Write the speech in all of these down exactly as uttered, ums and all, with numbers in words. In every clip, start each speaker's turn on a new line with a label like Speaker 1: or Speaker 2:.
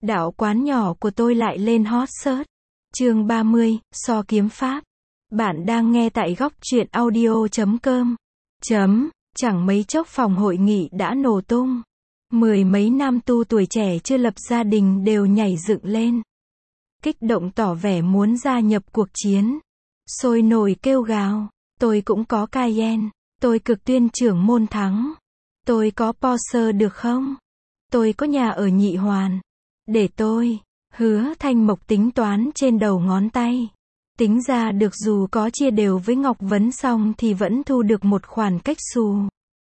Speaker 1: Đạo quán nhỏ của tôi lại lên hot search. Chương ba mươi, so kiếm pháp. Bạn đang nghe tại góc truyện audio chấm com. Chấm, chẳng mấy chốc phòng hội nghị đã nổ tung. Mười mấy nam tu tuổi trẻ chưa lập gia đình đều nhảy dựng lên. Kích động tỏ vẻ muốn gia nhập cuộc chiến. Sôi nổi kêu gào. Tôi cũng có Cayenne. Tôi cực tuyên trưởng môn thắng. Tôi có Porsche được không? Tôi có nhà ở Nhị Hoàn. Để tôi. Hứa Thanh Mộc tính toán trên đầu ngón tay. Tính ra được dù có chia đều với Ngọc Vấn xong thì vẫn thu được một khoản cách xù.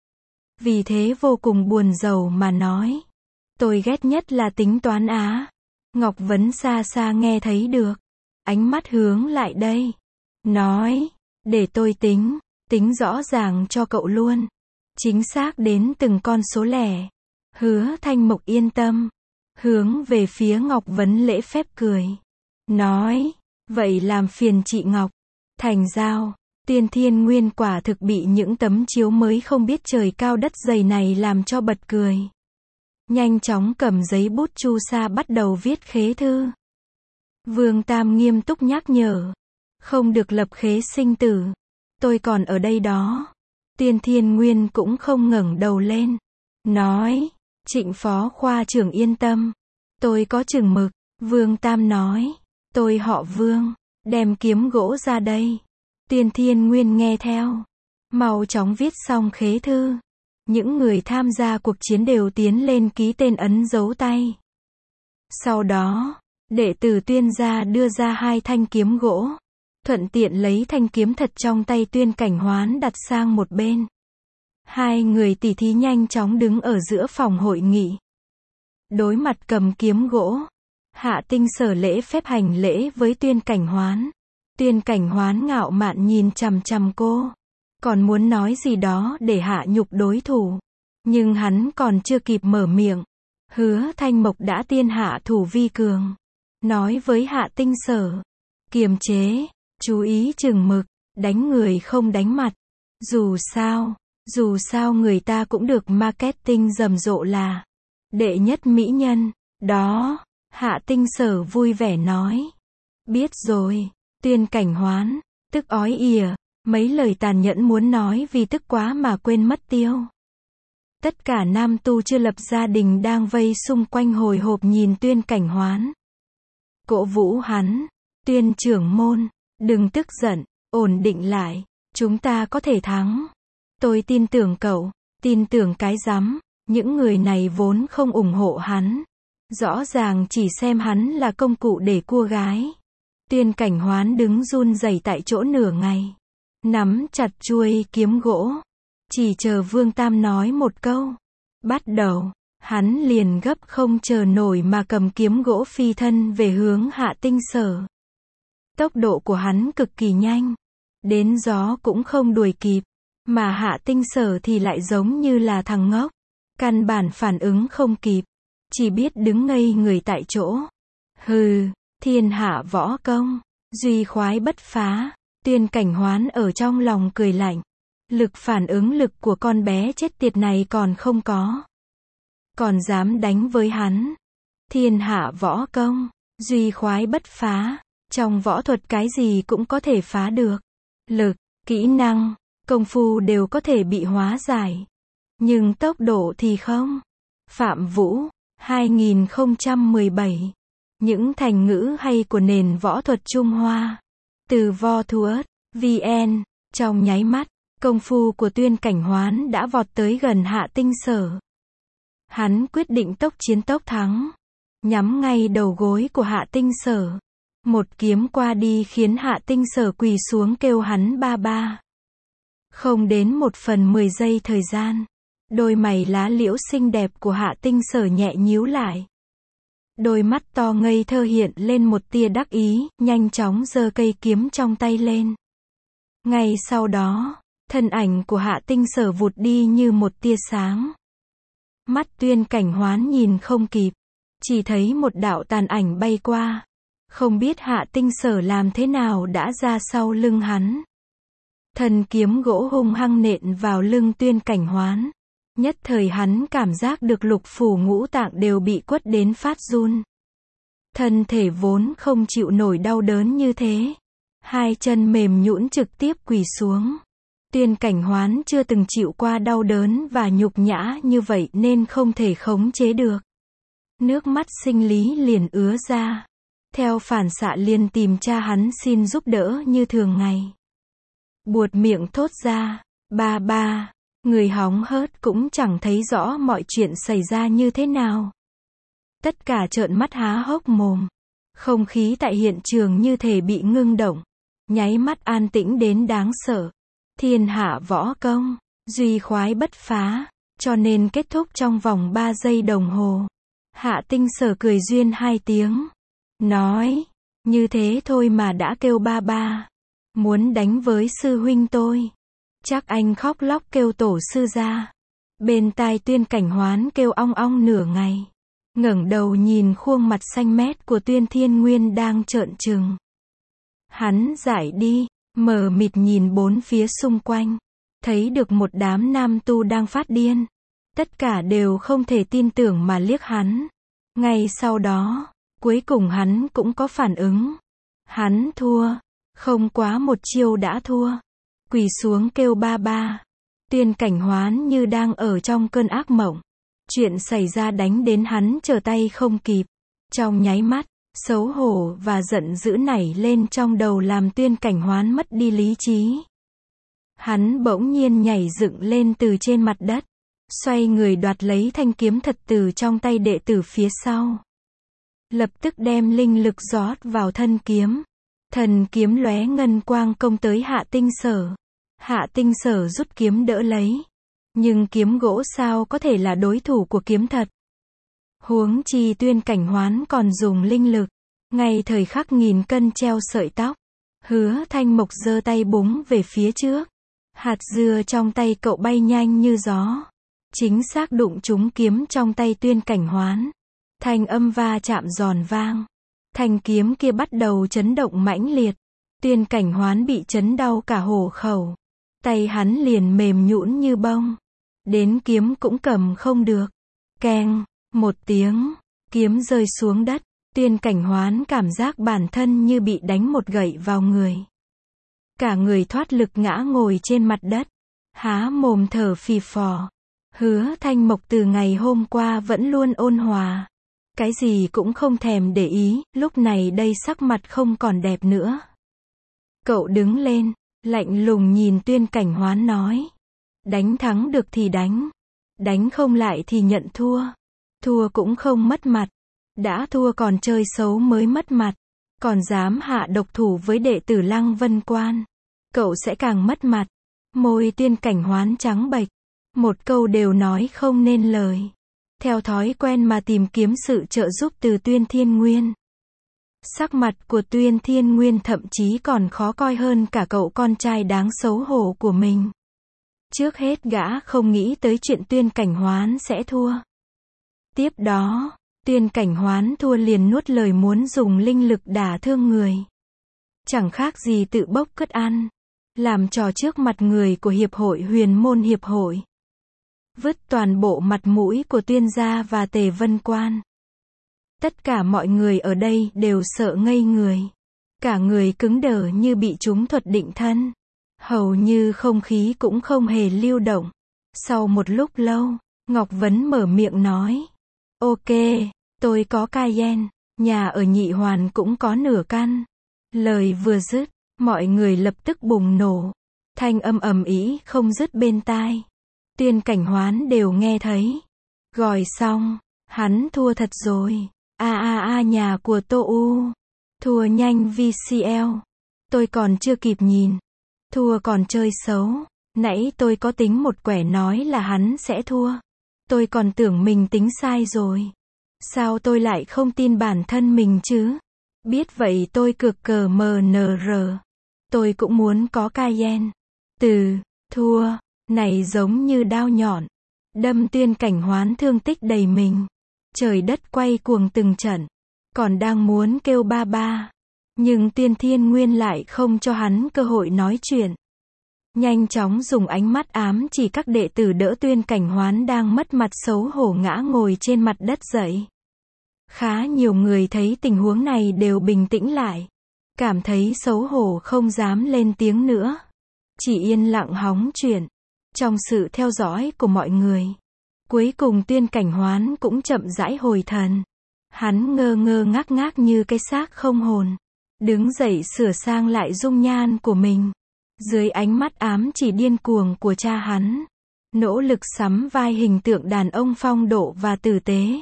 Speaker 1: Vì thế vô cùng buồn rầu mà nói. Tôi ghét nhất là tính toán á. Ngọc Vấn xa xa nghe thấy được. Ánh mắt hướng lại đây. Nói. Để tôi tính. Tính rõ ràng cho cậu luôn. Chính xác đến từng con số lẻ. Hứa Thanh Mộc yên tâm. Hướng về phía Ngọc Vấn lễ phép cười. Nói. Vậy làm phiền chị Ngọc. Thành giao. Tiên Thiên Nguyên quả thực bị những tấm chiếu mới không biết trời cao đất dày này làm cho bật cười. Nhanh chóng cầm giấy bút chu sa bắt đầu viết khế thư. Vương Tam nghiêm túc nhắc nhở. Không được lập khế sinh tử. Tôi còn ở đây đó. Tiên Thiên Nguyên cũng không ngẩng đầu lên. Nói. Trịnh phó khoa trưởng yên tâm. Tôi có chừng mực. Vương Tam nói. Tôi họ Vương. Đem kiếm gỗ ra đây. Tiên Thiên Nguyên nghe theo. Mau chóng viết xong khế thư. Những người tham gia cuộc chiến đều tiến lên ký tên ấn dấu tay. Sau đó, đệ tử Tuyên gia đưa ra hai thanh kiếm gỗ. Thuận tiện lấy thanh kiếm thật trong tay Tuyên Cảnh Hoán đặt sang một bên. Hai người tỉ thí nhanh chóng đứng ở giữa phòng hội nghị. Đối mặt cầm kiếm gỗ. Hạ Tinh Sở lễ phép hành lễ với Tuyên Cảnh Hoán. Tuyên Cảnh Hoán ngạo mạn nhìn chằm chằm cô. Còn muốn nói gì đó để hạ nhục đối thủ. Nhưng hắn còn chưa kịp mở miệng. Hứa Thanh Mộc đã tiên hạ thủ vi cường. Nói với Hạ Tinh Sở. Kiềm chế. Chú ý chừng mực. Đánh người không đánh mặt. Dù sao. Dù sao người ta cũng được marketing rầm rộ là. Đệ nhất mỹ nhân. Đó. Hạ Tinh Sở vui vẻ nói. Biết rồi. Tuyên Cảnh Hoán. Tức ói ỉa. Mấy lời tàn nhẫn muốn nói vì tức quá mà quên mất tiêu. Tất cả nam tu chưa lập gia đình đang vây xung quanh hồi hộp nhìn Tuyên Cảnh Hoán. Cổ vũ hắn. Tuyên trưởng môn. Đừng tức giận. Ổn định lại. Chúng ta có thể thắng. Tôi tin tưởng cậu. Tin tưởng cái rắm. Những người này vốn không ủng hộ hắn. Rõ ràng chỉ xem hắn là công cụ để cua gái. Tuyên Cảnh Hoán đứng run rẩy tại chỗ nửa ngày. Nắm chặt chuôi kiếm gỗ. Chỉ chờ Vương Tam nói một câu. Bắt đầu. Hắn liền gấp không chờ nổi mà cầm kiếm gỗ phi thân về hướng Hạ Tinh Sở. Tốc độ của hắn cực kỳ nhanh. Đến gió cũng không đuổi kịp. Mà Hạ Tinh Sở thì lại giống như là thằng ngốc. Căn bản phản ứng không kịp. Chỉ biết đứng ngây người tại chỗ. Hừ, thiên hạ võ công. Duy khoái bất phá. Tuyên Cảnh Hoán ở trong lòng cười lạnh. Lực phản ứng lực của con bé chết tiệt này còn không có. Còn dám đánh với hắn. Thiên hạ võ công. Duy khoái bất phá. Trong võ thuật cái gì cũng có thể phá được. Lực, kỹ năng, công phu đều có thể bị hóa giải. Nhưng tốc độ thì không. Phạm Vũ, hai nghìn không trăm mười bảy. Những thành ngữ hay của nền võ thuật Trung Hoa. Từ vo thuớt, vn, trong nháy mắt, công phu của Tuyên Cảnh Hoán đã vọt tới gần Hạ Tinh Sở. Hắn quyết định tốc chiến tốc thắng. Nhắm ngay đầu gối của Hạ Tinh Sở. Một kiếm qua đi khiến Hạ Tinh Sở quỳ xuống kêu hắn ba ba. Không đến một phần mười giây thời gian. Đôi mày lá liễu xinh đẹp của Hạ Tinh Sở nhẹ nhíu lại. Đôi mắt to ngây thơ hiện lên một tia đắc ý, nhanh chóng giơ cây kiếm trong tay lên. Ngay sau đó, thân ảnh của Hạ Tinh Sở vụt đi như một tia sáng. Mắt Tuyên Cảnh Hoán nhìn không kịp, chỉ thấy một đạo tàn ảnh bay qua. Không biết Hạ Tinh Sở làm thế nào đã ra sau lưng hắn. Thân kiếm gỗ hung hăng nện vào lưng Tuyên Cảnh Hoán. Nhất thời hắn cảm giác được lục phủ ngũ tạng đều bị quất đến phát run. Thân thể vốn không chịu nổi đau đớn như thế. Hai chân mềm nhũn trực tiếp quỳ xuống. Tuyên Cảnh Hoán chưa từng chịu qua đau đớn và nhục nhã như vậy nên không thể khống chế được. Nước mắt sinh lý liền ứa ra. Theo phản xạ liền tìm cha hắn xin giúp đỡ như thường ngày. Buột miệng thốt ra, ba ba, người hóng hớt cũng chẳng thấy rõ mọi chuyện xảy ra như thế nào. Tất cả trợn mắt há hốc mồm. Không khí tại hiện trường như thể bị ngưng động. Nháy mắt an tĩnh đến đáng sợ. Thiên hạ võ công, duy khoái bất phá, cho nên kết thúc trong vòng ba giây đồng hồ. Hạ Tinh Sở cười duyên hai tiếng. Nói, như thế thôi mà đã kêu ba ba. Muốn đánh với sư huynh tôi. Chắc anh khóc lóc kêu tổ sư ra. Bên tai Tuyên Cảnh Hoán kêu ong ong nửa ngày. Ngẩng đầu nhìn khuôn mặt xanh mét của Tuyên Thiên Nguyên đang trợn trừng. Hắn giải đi, mờ mịt nhìn bốn phía xung quanh. Thấy được một đám nam tu đang phát điên. Tất cả đều không thể tin tưởng mà liếc hắn. Ngay sau đó, cuối cùng hắn cũng có phản ứng. Hắn thua. Không quá một chiêu đã thua. Quỳ xuống kêu ba ba. Tuyên Cảnh Hoán như đang ở trong cơn ác mộng. Chuyện xảy ra đánh đến hắn trở tay không kịp. Trong nháy mắt, xấu hổ và giận dữ nảy lên trong đầu làm Tuyên Cảnh Hoán mất đi lý trí. Hắn bỗng nhiên nhảy dựng lên từ trên mặt đất. Xoay người đoạt lấy thanh kiếm thật từ trong tay đệ tử phía sau. Lập tức đem linh lực rót vào thân kiếm. Thần kiếm lóe ngân quang công tới Hạ Tinh Sở. Hạ Tinh Sở rút kiếm đỡ lấy. Nhưng kiếm gỗ sao có thể là đối thủ của kiếm thật. Huống chi Tuyên Cảnh Hoán còn dùng linh lực. Ngay thời khắc nghìn cân treo sợi tóc. Hứa Thanh Mộc giơ tay búng về phía trước. Hạt dưa trong tay cậu bay nhanh như gió. Chính xác đụng trúng kiếm trong tay Tuyên Cảnh Hoán. Thanh âm va chạm giòn vang. Thanh kiếm kia bắt đầu chấn động mãnh liệt. Tuyên Cảnh Hoán bị chấn đau cả hổ khẩu. Tay hắn liền mềm nhũn như bông. Đến kiếm cũng cầm không được. Keng, một tiếng, kiếm rơi xuống đất. Tuyên Cảnh Hoán cảm giác bản thân như bị đánh một gậy vào người. Cả người thoát lực ngã ngồi trên mặt đất. Há mồm thở phì phò. Hứa Thanh Mộc từ ngày hôm qua vẫn luôn ôn hòa. Cái gì cũng không thèm để ý, lúc này đây sắc mặt không còn đẹp nữa. Cậu đứng lên, lạnh lùng nhìn Tuyên Cảnh Hoán nói. Đánh thắng được thì đánh. Đánh không lại thì nhận thua. Thua cũng không mất mặt. Đã thua còn chơi xấu mới mất mặt. Còn dám hạ độc thủ với đệ tử Lăng Vân Quan. Cậu sẽ càng mất mặt. Môi Tuyên Cảnh Hoán trắng bệch. Một câu đều nói không nên lời. Theo thói quen mà tìm kiếm sự trợ giúp từ Tuyên Thiên Nguyên. Sắc mặt của Tuyên Thiên Nguyên thậm chí còn khó coi hơn cả cậu con trai đáng xấu hổ của mình. Trước hết gã không nghĩ tới chuyện Tuyên Cảnh Hoán sẽ thua. Tiếp đó, Tuyên Cảnh Hoán thua liền nuốt lời muốn dùng linh lực đả thương người. Chẳng khác gì tự bốc cất ăn. Làm trò trước mặt người của Hiệp hội Huyền Môn Hiệp hội. Vứt toàn bộ mặt mũi của Tuyên gia và Tề Vân Quan. Tất cả mọi người ở đây đều sợ ngây người. Cả người cứng đờ như bị trúng thuật định thân. Hầu như không khí cũng không hề lưu động. Sau một lúc lâu, Ngọc Vấn mở miệng nói. Ok, tôi có Cayenne, nhà ở Nhị Hoàn cũng có nửa căn. Lời vừa dứt, mọi người lập tức bùng nổ. Thanh âm ầm ĩ không dứt bên tai. Tuyên Cảnh Hoán đều nghe thấy. Gọi xong, hắn thua thật rồi. A a a nhà của Tô U. Thua nhanh vê xê lờ. Tôi còn chưa kịp nhìn. Thua còn chơi xấu. Nãy tôi có tính một quẻ nói là hắn sẽ thua. Tôi còn tưởng mình tính sai rồi. Sao tôi lại không tin bản thân mình chứ? Biết vậy tôi cược cờ em en rờ. Tôi cũng muốn có Cayenne. Từ, thua, này giống như đao nhọn. Đâm Tuyên Cảnh Hoán thương tích đầy mình. Trời đất quay cuồng từng trận. Còn đang muốn kêu ba ba. Nhưng Tuyên Thiên Nguyên lại không cho hắn cơ hội nói chuyện. Nhanh chóng dùng ánh mắt ám chỉ các đệ tử đỡ Tuyên Cảnh Hoán đang mất mặt xấu hổ ngã ngồi trên mặt đất dậy. Khá nhiều người thấy tình huống này đều bình tĩnh lại. Cảm thấy xấu hổ không dám lên tiếng nữa. Chỉ yên lặng hóng chuyện. Trong sự theo dõi của mọi người. Cuối cùng Tuyên Cảnh Hoán cũng chậm rãi hồi thần. Hắn ngơ ngơ ngác ngác như cái xác không hồn. Đứng dậy sửa sang lại dung nhan của mình. Dưới ánh mắt ám chỉ điên cuồng của cha hắn. Nỗ lực sắm vai hình tượng đàn ông phong độ và tử tế.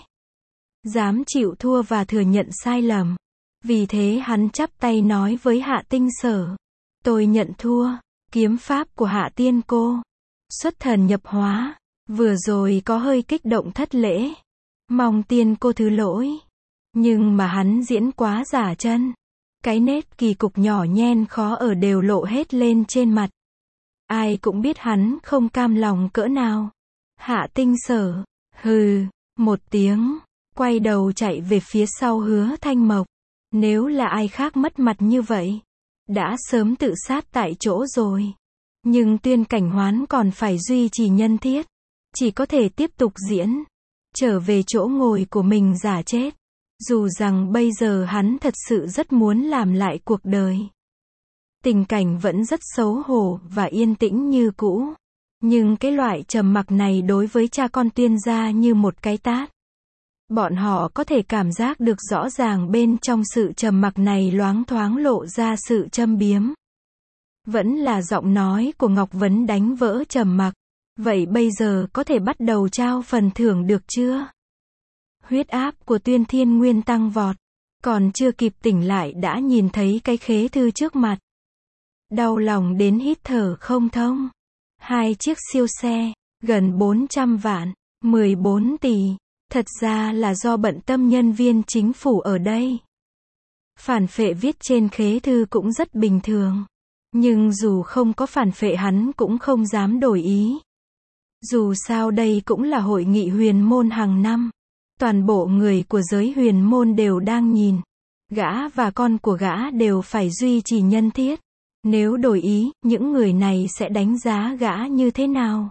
Speaker 1: Dám chịu thua và thừa nhận sai lầm. Vì thế hắn chắp tay nói với Hạ Tinh Sở. Tôi nhận thua. Kiếm pháp của Hạ Tiên cô. Xuất thần nhập hóa. Vừa rồi có hơi kích động thất lễ. Mong tiên cô thứ lỗi. Nhưng mà hắn diễn quá giả chân. Cái nét kỳ cục nhỏ nhen khó ở đều lộ hết lên trên mặt. Ai cũng biết hắn không cam lòng cỡ nào. Hạ Tinh Sở. Hừ. Một tiếng. Quay đầu chạy về phía sau Hứa Thanh Mộc. Nếu là ai khác mất mặt như vậy. Đã sớm tự sát tại chỗ rồi. Nhưng Tuyên Cảnh Hoán còn phải duy trì nhân thiết. Chỉ có thể tiếp tục diễn. Trở về chỗ ngồi của mình giả chết. Dù rằng bây giờ hắn thật sự rất muốn làm lại cuộc đời. Tình cảnh vẫn rất xấu hổ và yên tĩnh như cũ. Nhưng cái loại trầm mặc này đối với cha con Tuyên gia như một cái tát. Bọn họ có thể cảm giác được rõ ràng bên trong sự trầm mặc này loáng thoáng lộ ra sự châm biếm. Vẫn là giọng nói của Ngọc Vấn đánh vỡ trầm mặc. Vậy bây giờ có thể bắt đầu trao phần thưởng được chưa? Huyết áp của Tuyên Thiên Nguyên tăng vọt. Còn chưa kịp tỉnh lại đã nhìn thấy cái khế thư trước mặt. Đau lòng đến hít thở không thông. Hai chiếc siêu xe, gần bốn trăm vạn, mười bốn tỷ. Thật ra là do bận tâm nhân viên chính phủ ở đây. Phản phệ viết trên khế thư cũng rất bình thường. Nhưng dù không có phản phệ hắn cũng không dám đổi ý. Dù sao đây cũng là hội nghị huyền môn hàng năm. Toàn bộ người của giới huyền môn đều đang nhìn. Gã và con của gã đều phải duy trì nhân thiết. Nếu đổi ý, những người này sẽ đánh giá gã như thế nào?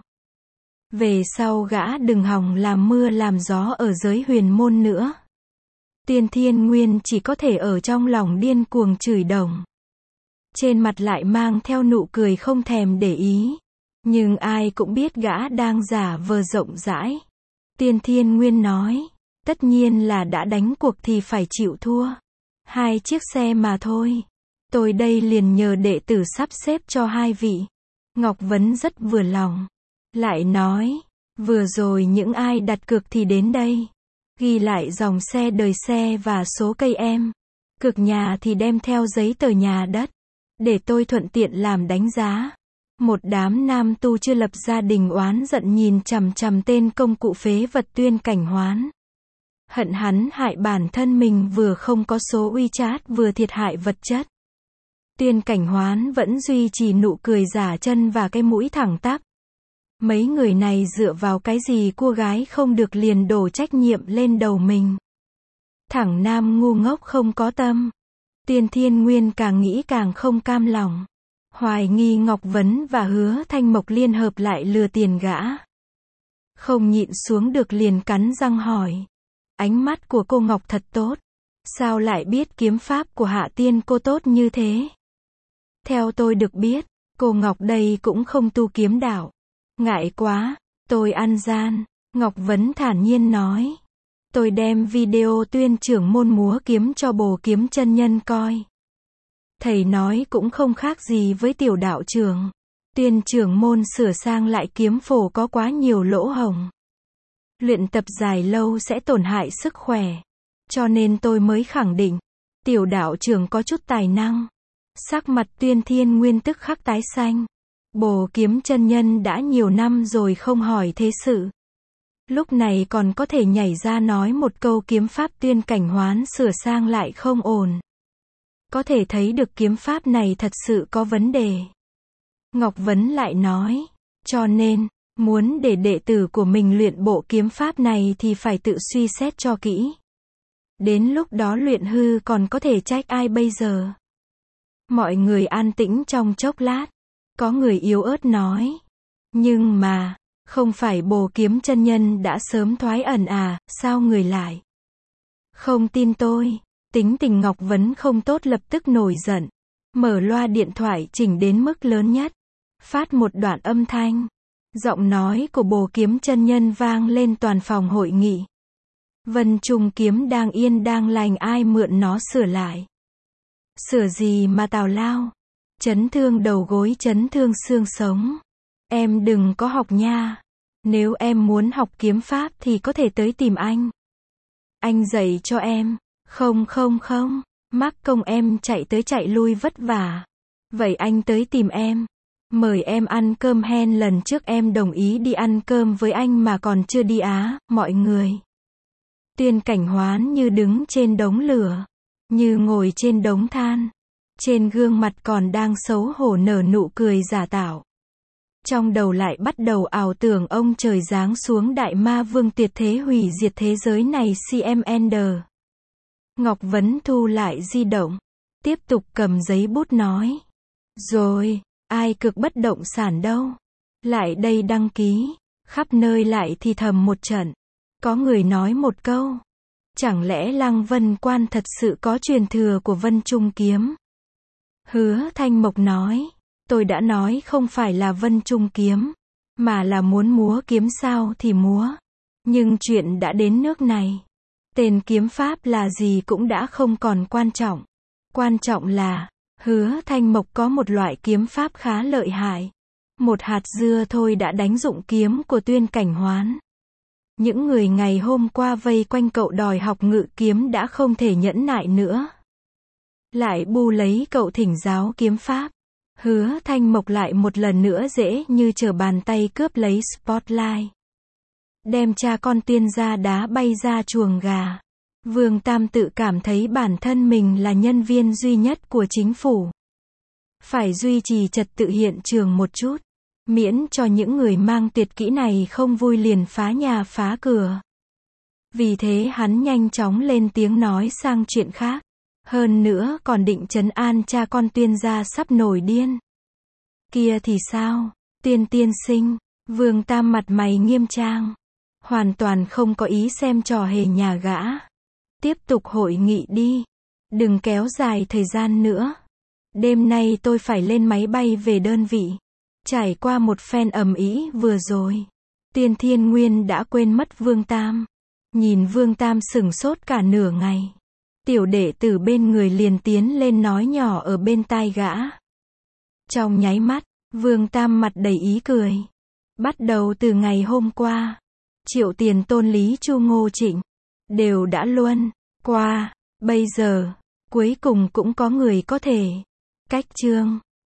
Speaker 1: Về sau gã đừng hòng làm mưa làm gió ở giới huyền môn nữa. Tuyên Thiên Nguyên chỉ có thể ở trong lòng điên cuồng chửi đồng. Trên mặt lại mang theo nụ cười không thèm để ý. Nhưng ai cũng biết gã đang giả vờ rộng rãi. Tuyên Thiên Nguyên nói. Tất nhiên là đã đánh cuộc thì phải chịu thua. Hai chiếc xe mà thôi. Tôi đây liền nhờ đệ tử sắp xếp cho hai vị. Ngọc Vấn rất vừa lòng. Lại nói. Vừa rồi những ai đặt cược thì đến đây. Ghi lại dòng xe đời xe và số cây em. Cược nhà thì đem theo giấy tờ nhà đất. Để tôi thuận tiện làm đánh giá. Một đám nam tu chưa lập gia đình oán giận nhìn chằm chằm tên công cụ phế vật Tuyên Cảnh Hoán. Hận hắn hại bản thân mình vừa không có số WeChat vừa thiệt hại vật chất. Tuyên Cảnh Hoán vẫn duy trì nụ cười giả chân và cái mũi thẳng tắp. Mấy người này dựa vào cái gì cua gái không được liền đổ trách nhiệm lên đầu mình. Thẳng nam ngu ngốc không có tâm. Tuyên Thiên Nguyên càng nghĩ càng không cam lòng. Hoài nghi Ngọc Vấn và Hứa Thanh Mộc liên hợp lại lừa tiền gã. Không nhịn xuống được liền cắn răng hỏi. Ánh mắt của cô Ngọc thật tốt. Sao lại biết kiếm pháp của Hạ Tiên cô tốt như thế? Theo tôi được biết, cô Ngọc đây cũng không tu kiếm đạo. Ngại quá, tôi ăn gian. Ngọc Vấn thản nhiên nói. Tôi đem video tuyên trưởng môn múa kiếm cho Bồ Kiếm chân nhân coi. Thầy nói cũng không khác gì với tiểu đạo trưởng. Tuyên trưởng môn sửa sang lại kiếm phổ có quá nhiều lỗ hổng. Luyện tập dài lâu sẽ tổn hại sức khỏe. Cho nên tôi mới khẳng định. Tiểu đạo trưởng có chút tài năng. Sắc mặt Tuyên Thiên Nguyên tức khắc tái xanh. Bồ Kiếm chân nhân đã nhiều năm rồi không hỏi thế sự. Lúc này còn có thể nhảy ra nói một câu kiếm pháp Tuyên Cảnh Hoán sửa sang lại không ổn. Có thể thấy được kiếm pháp này thật sự có vấn đề. Ngọc Vấn lại nói. Cho nên, muốn để đệ tử của mình luyện bộ kiếm pháp này thì phải tự suy xét cho kỹ. Đến lúc đó luyện hư còn có thể trách ai bây giờ? Mọi người an tĩnh trong chốc lát. Có người yếu ớt nói. Nhưng mà, không phải Bồ Kiếm chân nhân đã sớm thoái ẩn à, sao người lại Không tin tôi. Tính tình Ngọc Vấn không tốt lập tức nổi giận. Mở loa điện thoại chỉnh đến mức lớn nhất. Phát một đoạn âm thanh. Giọng nói của Bồ Kiếm chân nhân vang lên toàn phòng hội nghị. Vân Trung Kiếm đang yên đang lành, ai mượn nó sửa lại. Sửa gì mà tào lao. Chấn thương đầu gối, chấn thương xương sống. Em đừng có học nha. Nếu em muốn học kiếm pháp thì có thể tới tìm anh. Anh dạy cho em. Không không không. Mắc công em chạy tới chạy lui vất vả. Vậy anh tới tìm em. Mời em ăn cơm hen, lần trước em đồng ý đi ăn cơm với anh mà còn chưa đi á, mọi người. Tuyên Cảnh Hoán như đứng trên đống lửa, như ngồi trên đống than. Trên gương mặt còn đang xấu hổ nở nụ cười giả tạo. Trong đầu lại bắt đầu ảo tưởng ông trời giáng xuống đại ma vương tuyệt thế hủy diệt thế giới này xê em Ender. Ngọc Vấn thu lại di động. Tiếp tục cầm giấy bút nói. Rồi, ai cực bất động sản đâu. Lại đây đăng ký. Khắp nơi lại thì thầm một trận. Có người nói một câu. Chẳng lẽ Lăng Vân Quan thật sự có truyền thừa của Vân Trung Kiếm? Hứa Thanh Mộc nói. Tôi đã nói không phải là Vân Trung Kiếm, mà là muốn múa kiếm sao thì múa. Nhưng chuyện đã đến nước này. Tên kiếm pháp là gì cũng đã không còn quan trọng. Quan trọng là, Hứa Thanh Mộc có một loại kiếm pháp khá lợi hại. Một hạt dưa thôi đã đánh dụng kiếm của Tuyên Cảnh Hoán. Những người ngày hôm qua vây quanh cậu đòi học ngự kiếm đã không thể nhẫn nại nữa. Lại bu lấy cậu thỉnh giáo kiếm pháp. Hứa Thanh Mộc lại một lần nữa dễ như trở bàn tay cướp lấy spotlight. Đem cha con Tuyên gia đá bay ra chuồng gà. Vương Tam tự cảm thấy bản thân mình là nhân viên duy nhất của chính phủ. Phải duy trì trật tự hiện trường một chút. Miễn cho những người mang tuyệt kỹ này không vui liền phá nhà phá cửa. Vì thế hắn nhanh chóng lên tiếng nói sang chuyện khác. Hơn nữa còn định trấn an cha con Tuyên gia sắp nổi điên. Kia thì sao? Tuyên tiên sinh. Vương Tam mặt mày nghiêm trang. Hoàn toàn không có ý xem trò hề nhà gã. Tiếp tục hội nghị đi. Đừng kéo dài thời gian nữa. Đêm nay tôi phải lên máy bay về đơn vị. Trải qua một phen ầm ĩ vừa rồi. Tuyên Thiên Nguyên đã quên mất Vương Tam. Nhìn Vương Tam sửng sốt cả nửa ngày. Tiểu đệ tử bên người liền tiến lên nói nhỏ ở bên tai gã. Trong nháy mắt, Vương Tam mặt đầy ý cười. Bắt đầu từ ngày hôm qua, Triệu Tiền Tôn Lý Chu Ngô Trịnh đều đã luân qua. Bây giờ, cuối cùng cũng có người có thể cách chương.